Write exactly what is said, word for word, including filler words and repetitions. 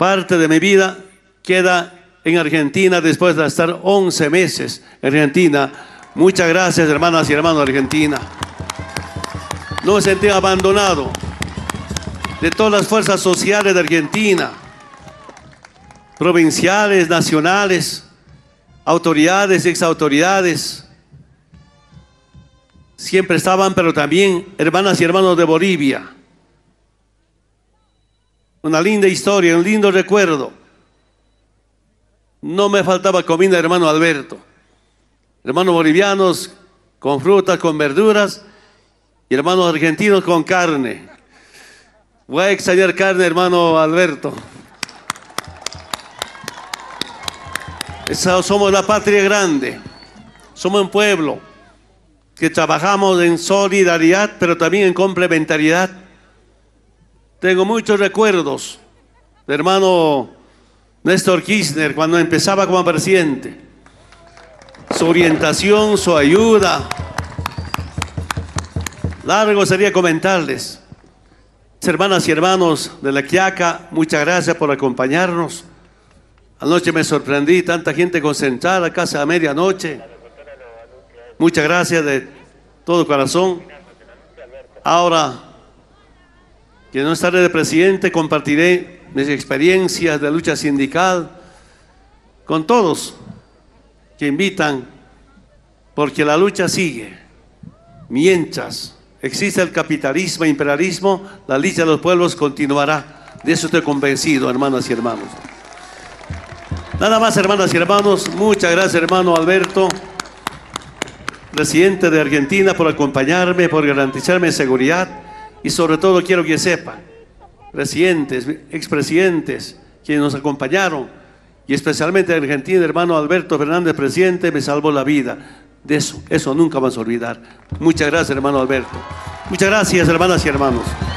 parte de mi vida queda en Argentina después de estar once meses en Argentina. Muchas gracias, hermanas y hermanos de Argentina. No me sentí abandonado de todas las fuerzas sociales de Argentina, provinciales, nacionales, autoridades, exautoridades. Siempre estaban, pero también hermanas y hermanos de Bolivia. Una linda historia, un lindo recuerdo. No me faltaba comida, hermano Alberto. Hermanos bolivianos con frutas, con verduras, y hermanos argentinos con carne. Voy a extrañar carne, hermano Alberto. Esa, somos la patria grande. Somos un pueblo que trabajamos en solidaridad, pero también en complementariedad. Tengo muchos recuerdos de hermano Néstor Kirchner cuando empezaba como presidente. Su orientación, su ayuda. Largo sería comentarles. Hermanas y hermanos de La Quiaca, muchas gracias por acompañarnos. Anoche me sorprendí, tanta gente concentrada, casi a medianoche. Muchas gracias de todo corazón. Ahora, que no estaré de presidente, compartiré mis experiencias de lucha sindical con todos que invitan, porque la lucha sigue. Mientras existe el capitalismo e imperialismo, la lucha de los pueblos continuará. De eso estoy convencido, hermanas y hermanos. Nada más, hermanas y hermanos. Muchas gracias, hermano Alberto, presidente de Argentina, por acompañarme, por garantizarme seguridad. Y sobre todo quiero que sepan, presidentes, expresidentes, quienes nos acompañaron, y especialmente de Argentina, hermano Alberto Fernández, presidente, me salvó la vida. De eso, eso nunca vamos a olvidar. Muchas gracias, hermano Alberto. Muchas gracias, hermanas y hermanos.